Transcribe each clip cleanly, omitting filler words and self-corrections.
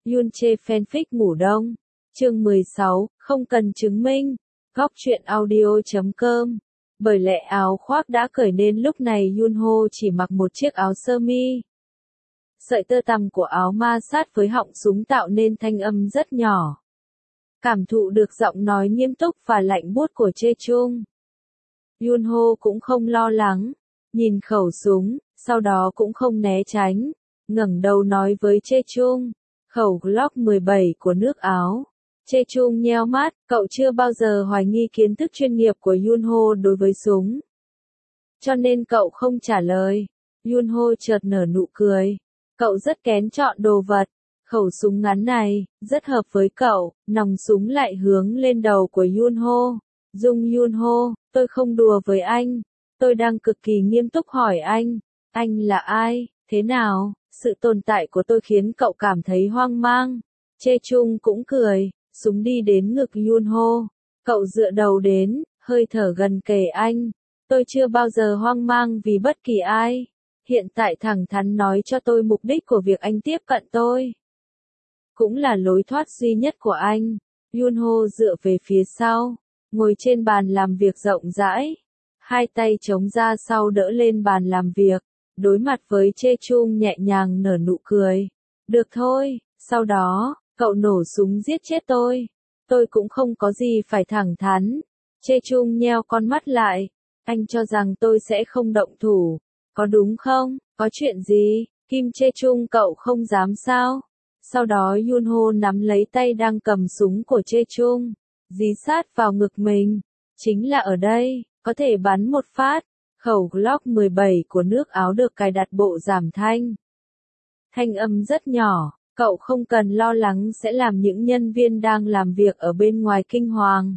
Yoon chê fanfic ngủ đông. Chương 16, không cần chứng minh. Góc truyện audio.com. Bởi lẽ áo khoác đã cởi nên lúc này Yoon Ho chỉ mặc một chiếc áo sơ mi. Sợi tơ tằm của áo ma sát với họng súng tạo nên thanh âm rất nhỏ. Cảm thụ được giọng nói nghiêm túc và lạnh buốt của Chae Chung. Yoon Ho cũng không lo lắng, nhìn khẩu súng, sau đó cũng không né tránh, ngẩng đầu nói với Chae Chung, khẩu Glock 17 của nước Áo. Chae Chung nheo mắt, cậu chưa bao giờ hoài nghi kiến thức chuyên nghiệp của Yoon Ho đối với súng. Cho nên cậu không trả lời. Yoon Ho chợt nở nụ cười. Cậu rất kén chọn đồ vật. Khẩu súng ngắn này, rất hợp với cậu, nòng súng lại hướng lên đầu của Yoon Ho. Yoon Ho, tôi không đùa với anh. Tôi đang cực kỳ nghiêm túc hỏi anh là ai, thế nào, sự tồn tại của tôi khiến cậu cảm thấy hoang mang. Chae Chung cũng cười, súng đi đến ngực Yoon Ho. Cậu dựa đầu đến, hơi thở gần kề anh. Tôi chưa bao giờ hoang mang vì bất kỳ ai. Hiện tại thẳng thắn nói cho tôi mục đích của việc anh tiếp cận tôi. Cũng là lối thoát duy nhất của anh. Yoon Ho dựa về phía sau, ngồi trên bàn làm việc rộng rãi. Hai tay chống ra sau đỡ lên bàn làm việc, đối mặt với Chae Chung nhẹ nhàng nở nụ cười. Được thôi, sau đó, cậu nổ súng giết chết tôi. Tôi cũng không có gì phải thẳng thắn. Chae Chung nheo con mắt lại. Anh cho rằng tôi sẽ không động thủ. Có đúng không? Có chuyện gì? Kim Chae Chung cậu không dám sao? Sau đó Yoon Ho nắm lấy tay đang cầm súng của Chae Chung, dí sát vào ngực mình. Chính là ở đây, có thể bắn một phát. Khẩu Glock 17 của nước Áo được cài đặt bộ giảm thanh. Thanh âm rất nhỏ, cậu không cần lo lắng sẽ làm những nhân viên đang làm việc ở bên ngoài kinh hoàng.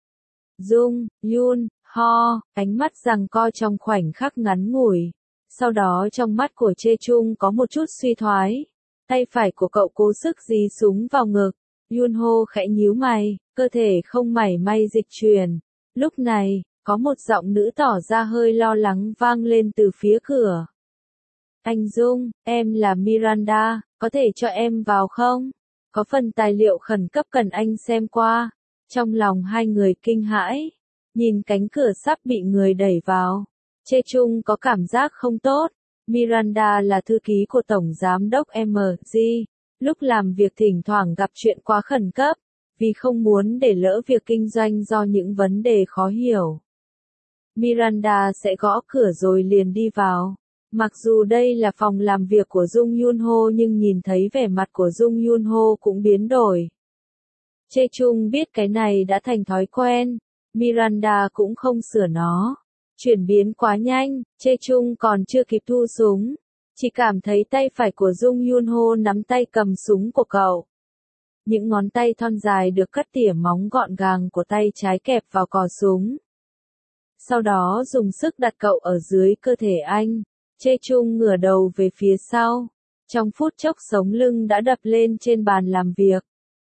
Yoon Ho, ánh mắt giằng co trong khoảnh khắc ngắn ngủi. Sau đó trong mắt của Chae Chung có một chút suy thoái. Tay phải của cậu cố sức dí súng vào ngực. Yoon Ho khẽ nhíu mày, cơ thể không mảy may dịch chuyển. Lúc này, có một giọng nữ tỏ ra hơi lo lắng vang lên từ phía cửa. Anh Dung, em là Miranda, có thể cho em vào không? Có phần tài liệu khẩn cấp cần anh xem qua. Trong lòng hai người kinh hãi, nhìn cánh cửa sắp bị người đẩy vào. Chae Chung có cảm giác không tốt. Miranda là thư ký của Tổng Giám đốc MG. Lúc làm việc thỉnh thoảng gặp chuyện quá khẩn cấp, vì không muốn để lỡ việc kinh doanh do những vấn đề khó hiểu. Miranda sẽ gõ cửa rồi liền đi vào. Mặc dù đây là phòng làm việc của Yoon Ho nhưng nhìn thấy vẻ mặt của Yoon Ho cũng biến đổi. Chae Chung biết cái này đã thành thói quen. Miranda cũng không sửa nó. Chuyển biến quá nhanh, Chae Chung còn chưa kịp thu súng. Chỉ cảm thấy tay phải của Yoon Ho nắm tay cầm súng của cậu. Những ngón tay thon dài được cắt tỉa móng gọn gàng của tay trái kẹp vào cò súng. Sau đó dùng sức đặt cậu ở dưới cơ thể anh. Chae Chung ngửa đầu về phía sau. Trong phút chốc sống lưng đã đập lên trên bàn làm việc.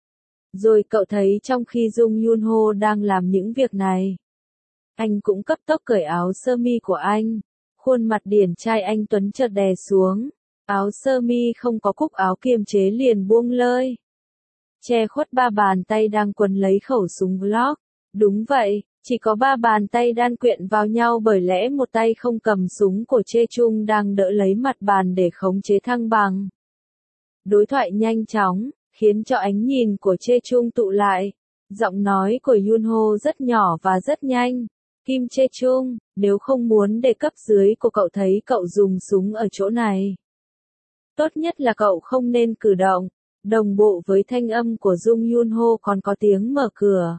Rồi cậu thấy trong khi Yoon Ho đang làm những việc này, anh cũng cấp tốc cởi áo sơ mi của anh. Khuôn mặt điển trai anh tuấn chợt đè xuống. Áo sơ mi không có cúc áo kiềm chế liền buông lơi, che khuất ba bàn tay đang quấn lấy khẩu súng Glock. Đúng vậy, chỉ có ba bàn tay đan quyện vào nhau bởi lẽ một tay không cầm súng của Chae Chung đang đỡ lấy mặt bàn để khống chế thăng bằng. Đối thoại nhanh chóng, khiến cho ánh nhìn của Chae Chung tụ lại. Giọng nói của Yoon Ho rất nhỏ và rất nhanh. Kim Chae Chung, nếu không muốn để cấp dưới của cậu thấy cậu dùng súng ở chỗ này, tốt nhất là cậu không nên cử động. Đồng bộ với thanh âm của Yoon Ho còn có tiếng mở cửa.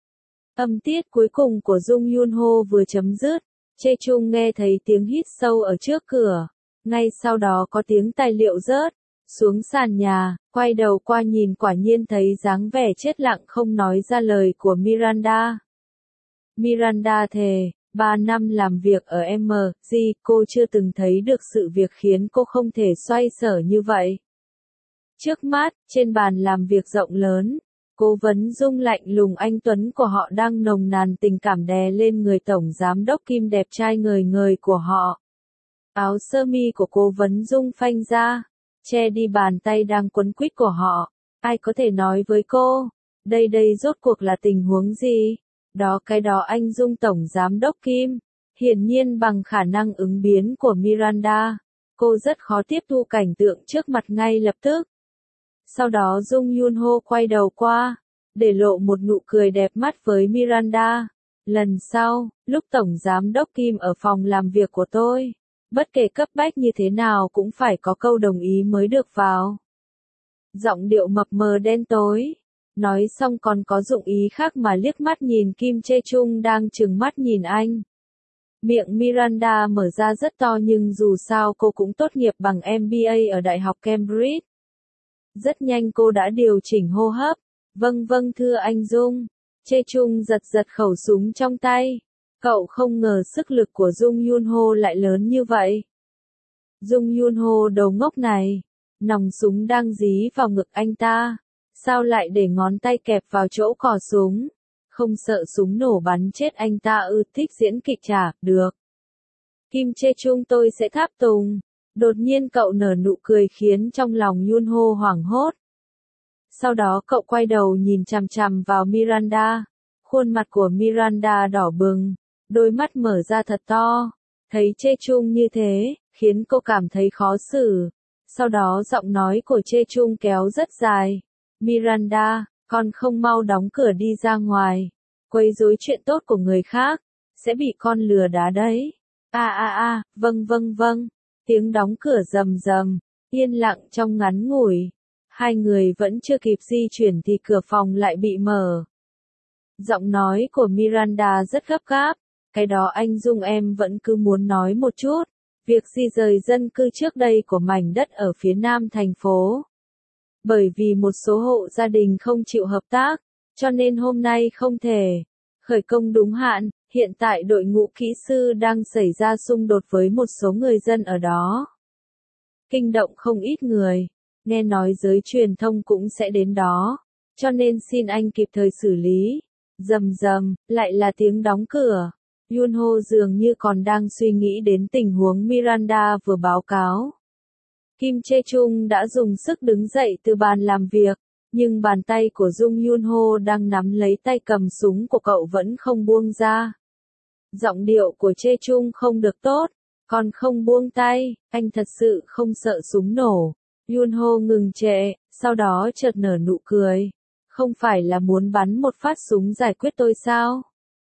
Âm tiết cuối cùng của Yoon Ho vừa chấm dứt, Chae Chung nghe thấy tiếng hít sâu ở trước cửa. Ngay sau đó có tiếng tài liệu rớt xuống sàn nhà, quay đầu qua nhìn quả nhiên thấy dáng vẻ chết lặng không nói ra lời của Miranda. Miranda thề, 3 năm làm việc ở MG, cô chưa từng thấy được sự việc khiến cô không thể xoay sở như vậy. Trước mắt, trên bàn làm việc rộng lớn, Cố vấn Dung lạnh lùng anh tuấn của họ đang nồng nàn tình cảm đè lên người Tổng Giám đốc Kim đẹp trai ngời ngời của họ. Áo sơ mi của Cố vấn Dung phanh ra, che đi bàn tay đang quấn quýt của họ. Ai có thể nói với cô, đây rốt cuộc là tình huống gì? Cái đó anh Dung Tổng Giám đốc Kim. Hiển nhiên bằng khả năng ứng biến của Miranda, cô rất khó tiếp thu cảnh tượng trước mặt ngay lập tức. Sau đó Dung Yunho quay đầu qua, để lộ một nụ cười đẹp mắt với Miranda. Lần sau, lúc Tổng Giám đốc Kim ở phòng làm việc của tôi, bất kể cấp bách như thế nào cũng phải có câu đồng ý mới được vào. Giọng điệu mập mờ đen tối. Nói xong còn có dụng ý khác mà liếc mắt nhìn Kim Chae Chung đang trừng mắt nhìn anh. Miệng Miranda mở ra rất to nhưng dù sao cô cũng tốt nghiệp bằng MBA ở Đại học Cambridge. Rất nhanh cô đã điều chỉnh hô hấp. Vâng thưa anh Dung. Chae Chung giật khẩu súng trong tay. Cậu không ngờ sức lực của Dung Yunho lại lớn như vậy. Dung Yunho đầu ngốc này. Nòng súng đang dí vào ngực anh ta. Sao lại để ngón tay kẹp vào chỗ cò súng? Không sợ súng nổ bắn chết anh ta ư? Thích diễn kịch chả, được. Kim Chae Chung tôi sẽ tháp tùng. Đột nhiên cậu nở nụ cười khiến trong lòng Yunho hoảng hốt. Sau đó cậu quay đầu nhìn chằm chằm vào Miranda. Khuôn mặt của Miranda đỏ bừng, đôi mắt mở ra thật to. Thấy Chae Chung như thế, khiến cô cảm thấy khó xử. Sau đó giọng nói của Chae Chung kéo rất dài. Miranda, con không mau đóng cửa đi ra ngoài. Quấy rối chuyện tốt của người khác, sẽ bị con lừa đá đấy. Vâng. Tiếng đóng cửa rầm rầm, yên lặng trong ngắn ngủi. Hai người vẫn chưa kịp di chuyển thì cửa phòng lại bị mở. Giọng nói của Miranda rất gấp gáp. Cái đó anh Dung em vẫn cứ muốn nói một chút. Việc di rời dân cư trước đây của mảnh đất ở phía nam thành phố. Bởi vì một số hộ gia đình không chịu hợp tác, cho nên hôm nay không thể khởi công đúng hạn. Hiện tại đội ngũ kỹ sư đang xảy ra xung đột với một số người dân ở đó. Kinh động không ít người, nghe nói giới truyền thông cũng sẽ đến đó, cho nên xin anh kịp thời xử lý. Rầm, lại là tiếng đóng cửa. Yunho dường như còn đang suy nghĩ đến tình huống Miranda vừa báo cáo. Kim Chae Chung đã dùng sức đứng dậy từ bàn làm việc, nhưng bàn tay của Dung Yunho đang nắm lấy tay cầm súng của cậu vẫn không buông ra. Giọng điệu của Chae Chung không được tốt, còn không buông tay, anh thật sự không sợ súng nổ. Yunho ngừng trệ, sau đó chợt nở nụ cười. Không phải là muốn bắn một phát súng giải quyết tôi sao?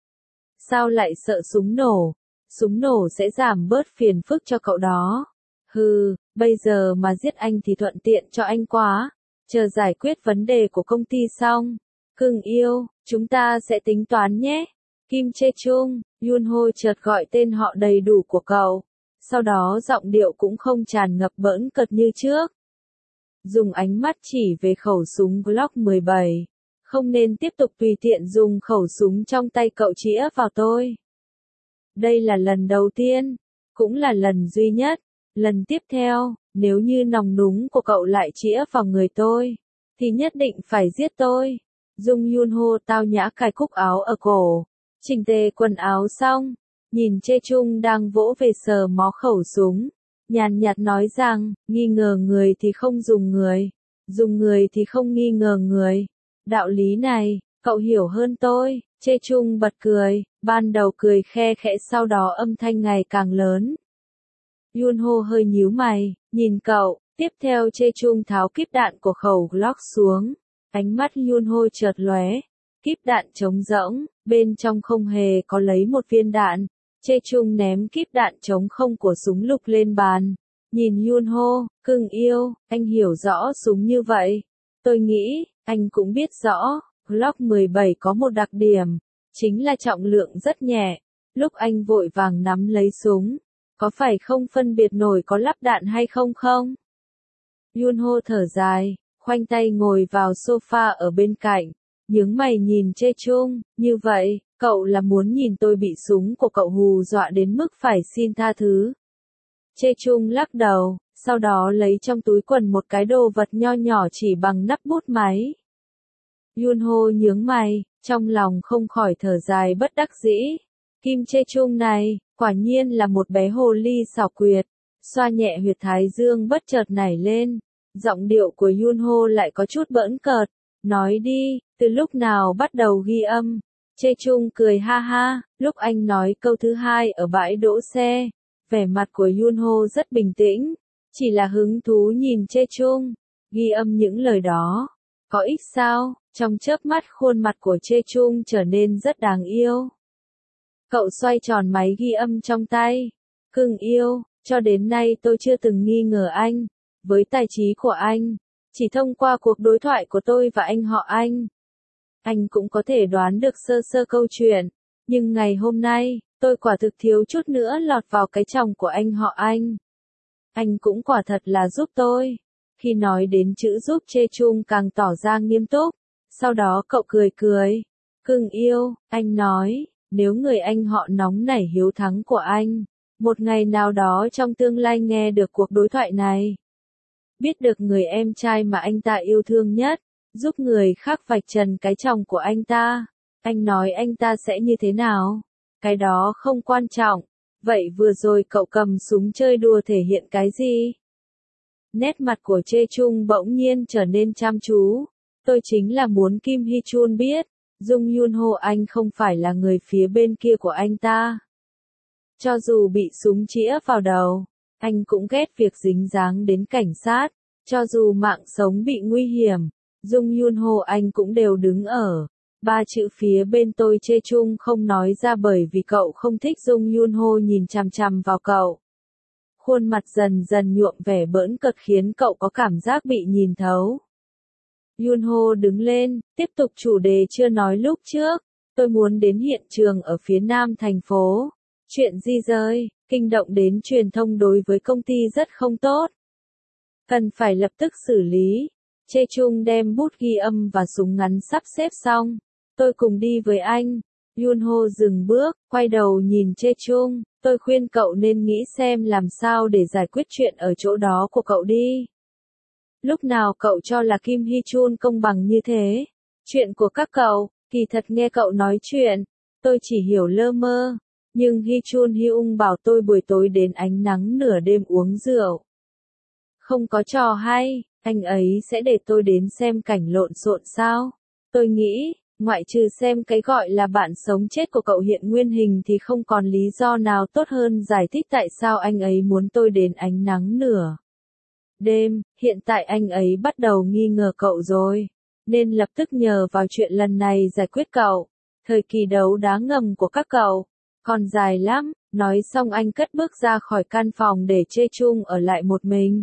Sao lại sợ súng nổ? Súng nổ sẽ giảm bớt phiền phức cho cậu đó. Hừ, bây giờ mà giết anh thì thuận tiện cho anh quá. Chờ giải quyết vấn đề của công ty xong. Cưng yêu, chúng ta sẽ tính toán nhé. Kim Chae Chung, Yunho chợt gọi tên họ đầy đủ của cậu. Sau đó giọng điệu cũng không tràn ngập bỡn cợt như trước. Dùng ánh mắt chỉ về khẩu súng Glock 17. Không nên tiếp tục tùy tiện dùng khẩu súng trong tay cậu chĩa vào tôi. Đây là lần đầu tiên, cũng là lần duy nhất. Lần tiếp theo, nếu như nòng núng của cậu lại chĩa vào người tôi, thì nhất định phải giết tôi. Dung Yunho tao nhã cài cúc áo ở cổ, chỉnh tề quần áo xong, nhìn Chae Chung đang vỗ về sờ mó khẩu súng, nhàn nhạt nói rằng, nghi ngờ người thì không dùng người thì không nghi ngờ người. Đạo lý này, cậu hiểu hơn tôi. Chae Chung bật cười, ban đầu cười khe khẽ sau đó âm thanh ngày càng lớn. Yunho hơi nhíu mày, nhìn cậu, tiếp theo Chae Chung tháo kíp đạn của khẩu Glock xuống. Ánh mắt Yunho chợt lóe, kíp đạn trống rỗng, bên trong không hề có lấy một viên đạn. Chae Chung ném kíp đạn trống không của súng lục lên bàn. Nhìn Yunho, cưng yêu, anh hiểu rõ súng như vậy. Tôi nghĩ, anh cũng biết rõ, Glock 17 có một đặc điểm, chính là trọng lượng rất nhẹ. Lúc anh vội vàng nắm lấy súng, có phải không phân biệt nổi có lắp đạn hay không không? Yunho thở dài, khoanh tay ngồi vào sofa ở bên cạnh, nhướng mày nhìn Chae Chung, như vậy, cậu là muốn nhìn tôi bị súng của cậu hù dọa đến mức phải xin tha thứ. Chae Chung lắc đầu, sau đó lấy trong túi quần một cái đồ vật nho nhỏ chỉ bằng nắp bút máy. Yunho nhướng mày, trong lòng không khỏi thở dài bất đắc dĩ. Kim Chae Chung này, quả nhiên là một bé hồ ly xảo quyệt. Xoa nhẹ huyệt thái dương bất chợt nảy lên. Giọng điệu của Yunho lại có chút bỡn cợt. Nói đi, từ lúc nào bắt đầu ghi âm? Chê Chung cười ha ha, lúc anh nói câu thứ hai ở bãi đỗ xe. Vẻ mặt của Yunho rất bình tĩnh, chỉ là hứng thú nhìn Chê Chung. Ghi âm những lời đó. Có ích sao? Trong chớp mắt khuôn mặt của Chê Chung trở nên rất đáng yêu. Cậu xoay tròn máy ghi âm trong tay. Cưng yêu, cho đến nay tôi chưa từng nghi ngờ anh. Với tài trí của anh, chỉ thông qua cuộc đối thoại của tôi và anh họ anh cũng có thể đoán được sơ sơ câu chuyện. Nhưng ngày hôm nay, tôi quả thực thiếu chút nữa lọt vào cái chồng của anh họ anh. Anh cũng quả thật là giúp tôi. Khi nói đến chữ giúp, Chê Chung càng tỏ ra nghiêm túc. Sau đó cậu cười cười. Cưng yêu, anh nói, nếu người anh họ nóng nảy hiếu thắng của anh, một ngày nào đó trong tương lai nghe được cuộc đối thoại này, biết được người em trai mà anh ta yêu thương nhất, giúp người khác vạch trần cái chồng của anh nói anh ta sẽ như thế nào? Cái đó không quan trọng. Vậy vừa rồi cậu cầm súng chơi đùa thể hiện cái gì? Nét mặt của Chê Chung bỗng nhiên trở nên chăm chú. Tôi chính là muốn Kim Hee Chun biết, Jung Yunho anh không phải là người phía bên kia của anh ta. Cho dù bị súng chĩa vào đầu, anh cũng ghét việc dính dáng đến cảnh sát. Cho dù mạng sống bị nguy hiểm, Jung Yunho anh cũng đều đứng ở. Ba chữ phía bên tôi. Chê Chung không nói ra bởi vì cậu không thích Jung Yunho nhìn chằm chằm vào cậu. Khuôn mặt dần dần nhuộm vẻ bỡn cợt khiến cậu có cảm giác bị nhìn thấu. Yunho đứng lên, tiếp tục chủ đề chưa nói lúc trước. Tôi muốn đến hiện trường ở phía nam thành phố. Chuyện di rời, kinh động đến truyền thông đối với công ty rất không tốt. Cần phải lập tức xử lý. Chê Chung đem bút ghi âm và súng ngắn sắp xếp xong. Tôi cùng đi với anh. Yunho dừng bước, quay đầu nhìn Chê Chung. Tôi khuyên cậu nên nghĩ xem làm sao để giải quyết chuyện ở chỗ đó của cậu đi. Lúc nào cậu cho là Kim Hee Chun công bằng như thế? Chuyện của các cậu, kỳ thật nghe cậu nói chuyện, tôi chỉ hiểu lơ mơ. Nhưng Hee Chun Hyung bảo tôi buổi tối đến ánh nắng nửa đêm uống rượu. Không có trò hay, anh ấy sẽ để tôi đến xem cảnh lộn xộn sao? Tôi nghĩ, ngoại trừ xem cái gọi là bạn sống chết của cậu hiện nguyên hình thì không còn lý do nào tốt hơn giải thích tại sao anh ấy muốn tôi đến ánh nắng nửa đêm. Hiện tại anh ấy bắt đầu nghi ngờ cậu rồi, nên lập tức nhờ vào chuyện lần này giải quyết cậu. Thời kỳ đấu đá ngầm của các cậu còn dài lắm. Nói xong anh cất bước ra khỏi căn phòng để Chê Chung ở lại một mình.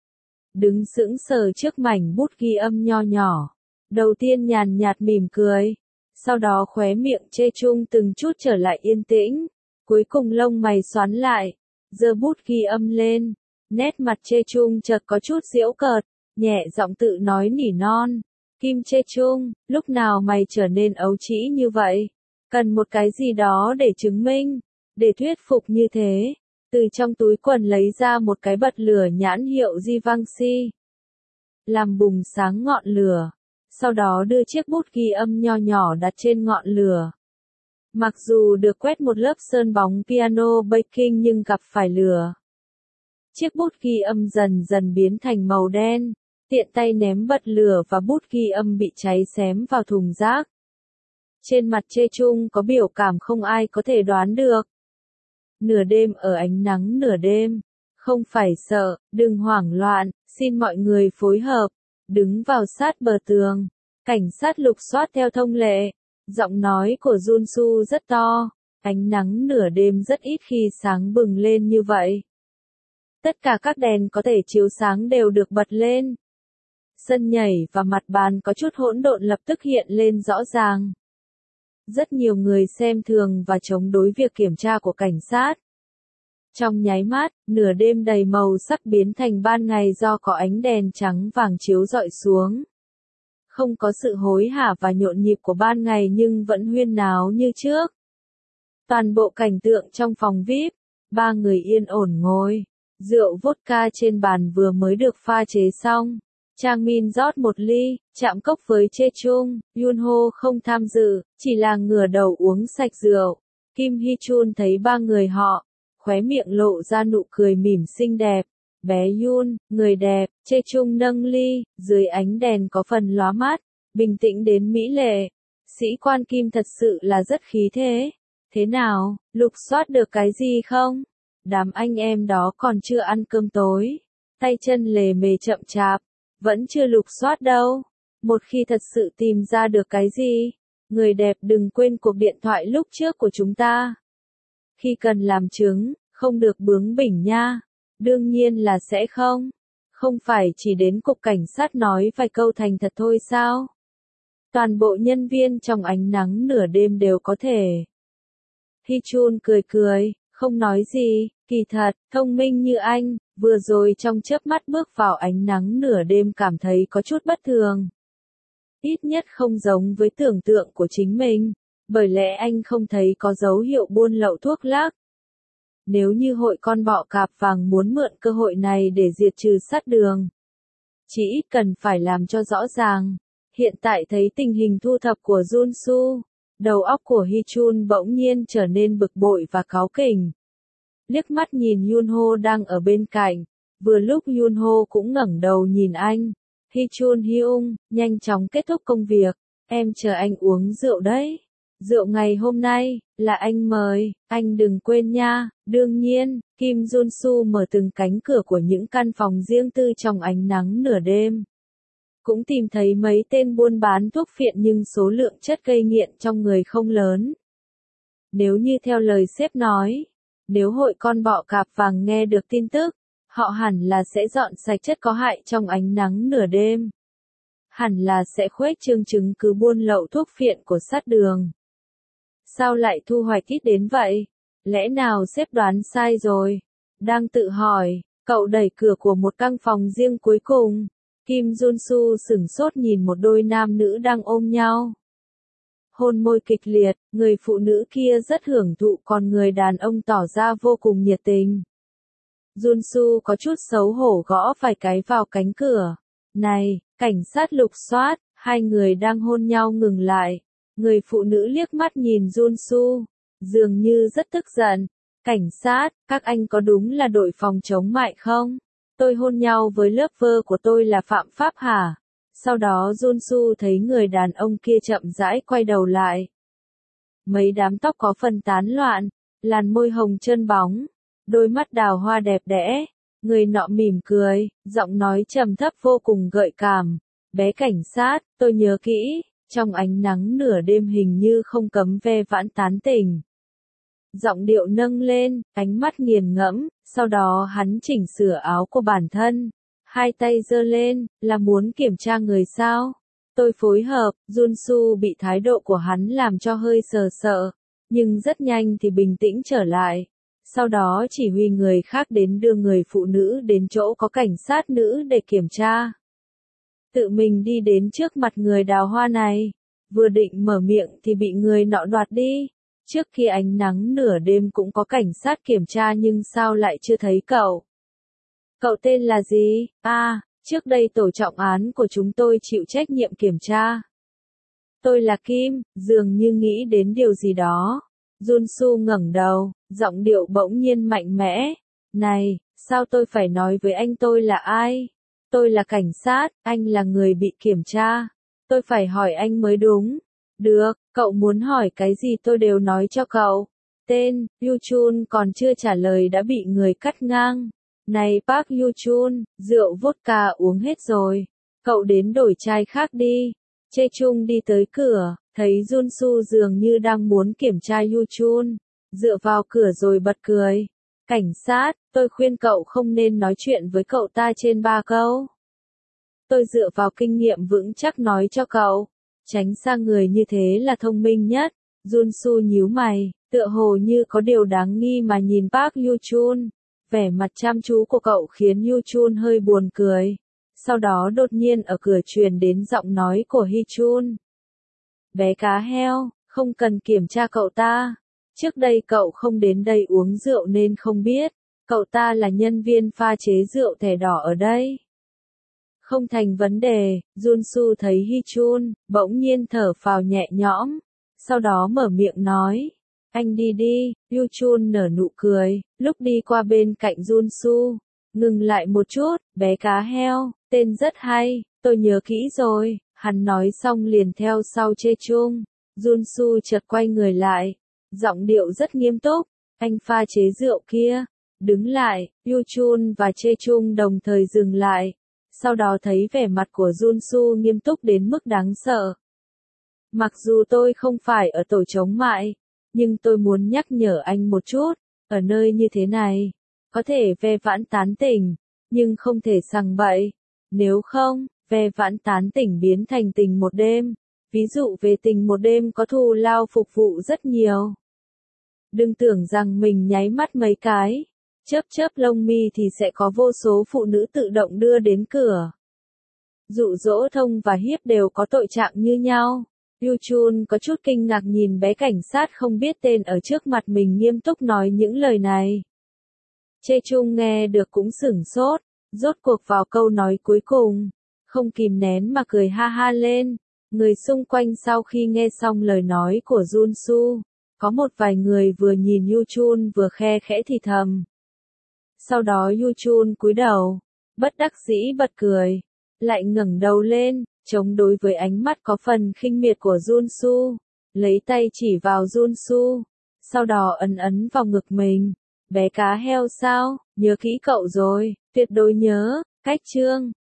Đứng sững sờ trước mảnh bút ghi âm nho nhỏ. Đầu tiên nhàn nhạt mỉm cười. Sau đó khóe miệng Chê Chung từng chút trở lại yên tĩnh. Cuối cùng lông mày xoắn lại. Giơ bút ghi âm lên. Nét mặt Chê Chung chợt có chút giễu cợt. Nhẹ giọng tự nói nỉ non. Kim Chê Chung, lúc nào mày trở nên ấu trĩ như vậy? Cần một cái gì đó để chứng minh, để thuyết phục như thế. Từ trong túi quần lấy ra một cái bật lửa nhãn hiệu Givenchy. Làm bùng sáng ngọn lửa. Sau đó đưa chiếc bút ghi âm nho nhỏ đặt trên ngọn lửa. Mặc dù được quét một lớp sơn bóng piano baking nhưng gặp phải lửa. Chiếc bút ghi âm dần dần biến thành màu đen. Tiện tay ném bật lửa và bút ghi âm bị cháy xém vào thùng rác. Trên mặt Chê Chung có biểu cảm không ai có thể đoán được. Nửa đêm ở ánh nắng nửa đêm. Không phải sợ, đừng hoảng loạn, xin mọi người phối hợp. Đứng vào sát bờ tường. Cảnh sát lục soát theo thông lệ. Giọng nói của Jun Su rất to. Ánh nắng nửa đêm rất ít khi sáng bừng lên như vậy. Tất cả các đèn có thể chiếu sáng đều được bật lên. Sân nhảy và mặt bàn có chút hỗn độn lập tức hiện lên rõ ràng. Rất nhiều người xem thường và chống đối việc kiểm tra của cảnh sát. Trong nháy mắt, nửa đêm đầy màu sắc biến thành ban ngày do có ánh đèn trắng vàng chiếu rọi xuống. Không có sự hối hả và nhộn nhịp của ban ngày nhưng vẫn huyên náo như trước. Toàn bộ cảnh tượng trong phòng VIP, ba người yên ổn ngồi. Rượu vodka trên bàn vừa mới được pha chế xong. Trang Min rót một ly, chạm cốc với Chê Chung. Yunho không tham dự, chỉ là ngửa đầu uống sạch rượu. Kim Hee Chun thấy ba người họ, khóe miệng lộ ra nụ cười mỉm xinh đẹp. Bé Yun, người đẹp, Chê Chung nâng ly, dưới ánh đèn có phần lóa mắt, bình tĩnh đến mỹ lệ. Sĩ quan Kim thật sự là rất khí thế. Thế nào, lục soát được cái gì không? Đám anh em đó còn chưa ăn cơm tối. Tay chân lề mề chậm chạp. Vẫn chưa lục soát đâu. Một khi thật sự tìm ra được cái gì, người đẹp đừng quên cuộc điện thoại lúc trước của chúng ta. Khi cần làm chứng, không được bướng bỉnh nha. Đương nhiên là sẽ không. Không phải chỉ đến cục cảnh sát nói vài câu thành thật thôi sao? Toàn bộ nhân viên trong ánh nắng nửa đêm đều có thể. Hi Chun cười cười, không nói gì, kỳ thật, thông minh như anh, vừa rồi trong chớp mắt bước vào ánh nắng nửa đêm cảm thấy có chút bất thường. Ít nhất không giống với tưởng tượng của chính mình, bởi lẽ anh không thấy có dấu hiệu buôn lậu thuốc lắc. Nếu như hội con bọ cạp vàng muốn mượn cơ hội này để diệt trừ sát đường, chỉ ít cần phải làm cho rõ ràng. Hiện tại thấy tình hình thu thập của Jun Su, đầu óc của Hi Chun bỗng nhiên trở nên bực bội và cáu kỉnh. Liếc mắt nhìn Yun Ho đang ở bên cạnh, vừa lúc Yun Ho cũng ngẩng đầu nhìn anh. Hi Chun Hyung, nhanh chóng kết thúc công việc, em chờ anh uống rượu đấy. Rượu ngày hôm nay, là anh mời, anh đừng quên nha. Đương nhiên, Kim Jun Su mở từng cánh cửa của những căn phòng riêng tư trong ánh nắng nửa đêm. Cũng tìm thấy mấy tên buôn bán thuốc phiện nhưng số lượng chất gây nghiện trong người không lớn. Nếu như theo lời sếp nói, nếu hội con bọ cạp vàng nghe được tin tức, họ hẳn là sẽ dọn sạch chất có hại trong ánh nắng nửa đêm. Hẳn là sẽ khuếch trương chứng cứ buôn lậu thuốc phiện của sát đường. Sao lại thu hoạch ít đến vậy? Lẽ nào sếp đoán sai rồi? Đang tự hỏi, cậu đẩy cửa của một căn phòng riêng cuối cùng. Kim Jun Su sửng sốt nhìn một đôi nam nữ đang ôm nhau. Hôn môi kịch liệt, người phụ nữ kia rất hưởng thụ còn người đàn ông tỏ ra vô cùng nhiệt tình. Jun Su có chút xấu hổ gõ vài cái vào cánh cửa. Này, cảnh sát lục soát, hai người đang hôn nhau ngừng lại. Người phụ nữ liếc mắt nhìn Jun Su, dường như rất tức giận. Cảnh sát, các anh có đúng là đội phòng chống mại không? Tôi hôn nhau với lớp vơ của tôi là phạm pháp hả? Sau đó Jun Su thấy người đàn ông kia chậm rãi quay đầu lại. Mấy đám tóc có phần tán loạn, làn môi hồng trơn bóng, đôi mắt đào hoa đẹp đẽ. Người nọ mỉm cười, giọng nói trầm thấp vô cùng gợi cảm. Bé cảnh sát, tôi nhớ kỹ, trong ánh nắng nửa đêm hình như không cấm ve vãn tán tỉnh. Giọng điệu nâng lên, ánh mắt nghiền ngẫm, sau đó hắn chỉnh sửa áo của bản thân. Hai tay giơ lên, là muốn kiểm tra người sao? Tôi phối hợp, Jun Su bị thái độ của hắn làm cho hơi sờ sợ, nhưng rất nhanh thì bình tĩnh trở lại. Sau đó chỉ huy người khác đến đưa người phụ nữ đến chỗ có cảnh sát nữ để kiểm tra. Tự mình đi đến trước mặt người đào hoa này, vừa định mở miệng thì bị người nọ đoạt đi. Trước khi ánh nắng nửa đêm cũng có cảnh sát kiểm tra nhưng sao lại chưa thấy cậu? Cậu tên là gì? Trước đây tổ trọng án của chúng tôi chịu trách nhiệm kiểm tra. Tôi là Kim, dường như nghĩ đến điều gì đó. Jun Su ngẩng đầu, giọng điệu bỗng nhiên mạnh mẽ. Này, sao tôi phải nói với anh tôi là ai? Tôi là cảnh sát, anh là người bị kiểm tra. Tôi phải hỏi anh mới đúng. Được, cậu muốn hỏi cái gì tôi đều nói cho cậu. Tên, Yu Chun còn chưa trả lời đã bị người cắt ngang. Này Park Yu Chun, rượu vodka uống hết rồi. Cậu đến đổi chai khác đi. Chê Chung đi tới cửa, thấy Jun Su dường như đang muốn kiểm tra Yu Chun. Dựa vào cửa rồi bật cười. Cảnh sát, tôi khuyên cậu không nên nói chuyện với cậu ta trên 3 câu. Tôi dựa vào kinh nghiệm vững chắc nói cho cậu. Tránh xa người như thế là thông minh nhất. Jun Su nhíu mày, tựa hồ như có điều đáng nghi mà nhìn Park Yu Chun. Vẻ mặt chăm chú của cậu khiến Yu Chun hơi buồn cười. Sau đó đột nhiên ở cửa truyền đến giọng nói của Hi Chun. Bé cá heo, không cần kiểm tra cậu ta. Trước đây cậu không đến đây uống rượu nên không biết. Cậu ta là nhân viên pha chế rượu thẻ đỏ ở đây. Không thành vấn đề, Jun Su thấy Hi Chun, bỗng nhiên thở phào nhẹ nhõm. Sau đó mở miệng nói. Anh đi đi, Yu Chun nở nụ cười, lúc đi qua bên cạnh Jun Su. Ngừng lại một chút, bé cá heo, tên rất hay, tôi nhớ kỹ rồi, hắn nói xong liền theo sau Chê Chung. Junsu chợt quay người lại, giọng điệu rất nghiêm túc, anh pha chế rượu kia, đứng lại, Yuchun và Chê Chung đồng thời dừng lại, sau đó thấy vẻ mặt của Junsu nghiêm túc đến mức đáng sợ. Mặc dù tôi không phải ở tổ chống mại, nhưng tôi muốn nhắc nhở anh một chút, ở nơi như thế này, có thể ve vãn tán tỉnh, nhưng không thể sằng bậy, nếu không, ve vãn tán tỉnh biến thành tình một đêm. Ví dụ về tình một đêm có thù lao phục vụ rất nhiều. Đừng tưởng rằng mình nháy mắt mấy cái, chớp chớp lông mi thì sẽ có vô số phụ nữ tự động đưa đến cửa. Dụ dỗ thông và hiếp đều có tội trạng như nhau. Yuchun có chút kinh ngạc nhìn bé cảnh sát không biết tên ở trước mặt mình nghiêm túc nói những lời này. Chê Chung nghe được cũng sửng sốt, rốt cuộc vào câu nói cuối cùng, không kìm nén mà cười ha ha lên. Người xung quanh sau khi nghe xong lời nói của Junsu, có một vài người vừa nhìn Yuchun vừa khe khẽ thì thầm. Sau đó Yuchun cúi đầu, bất đắc dĩ bật cười, lại ngẩng đầu lên, chống đối với ánh mắt có phần khinh miệt của Junsu, lấy tay chỉ vào Junsu, sau đó ấn ấn vào ngực mình. Bé cá heo sao, nhớ kỹ cậu rồi, tuyệt đối nhớ, cách chương.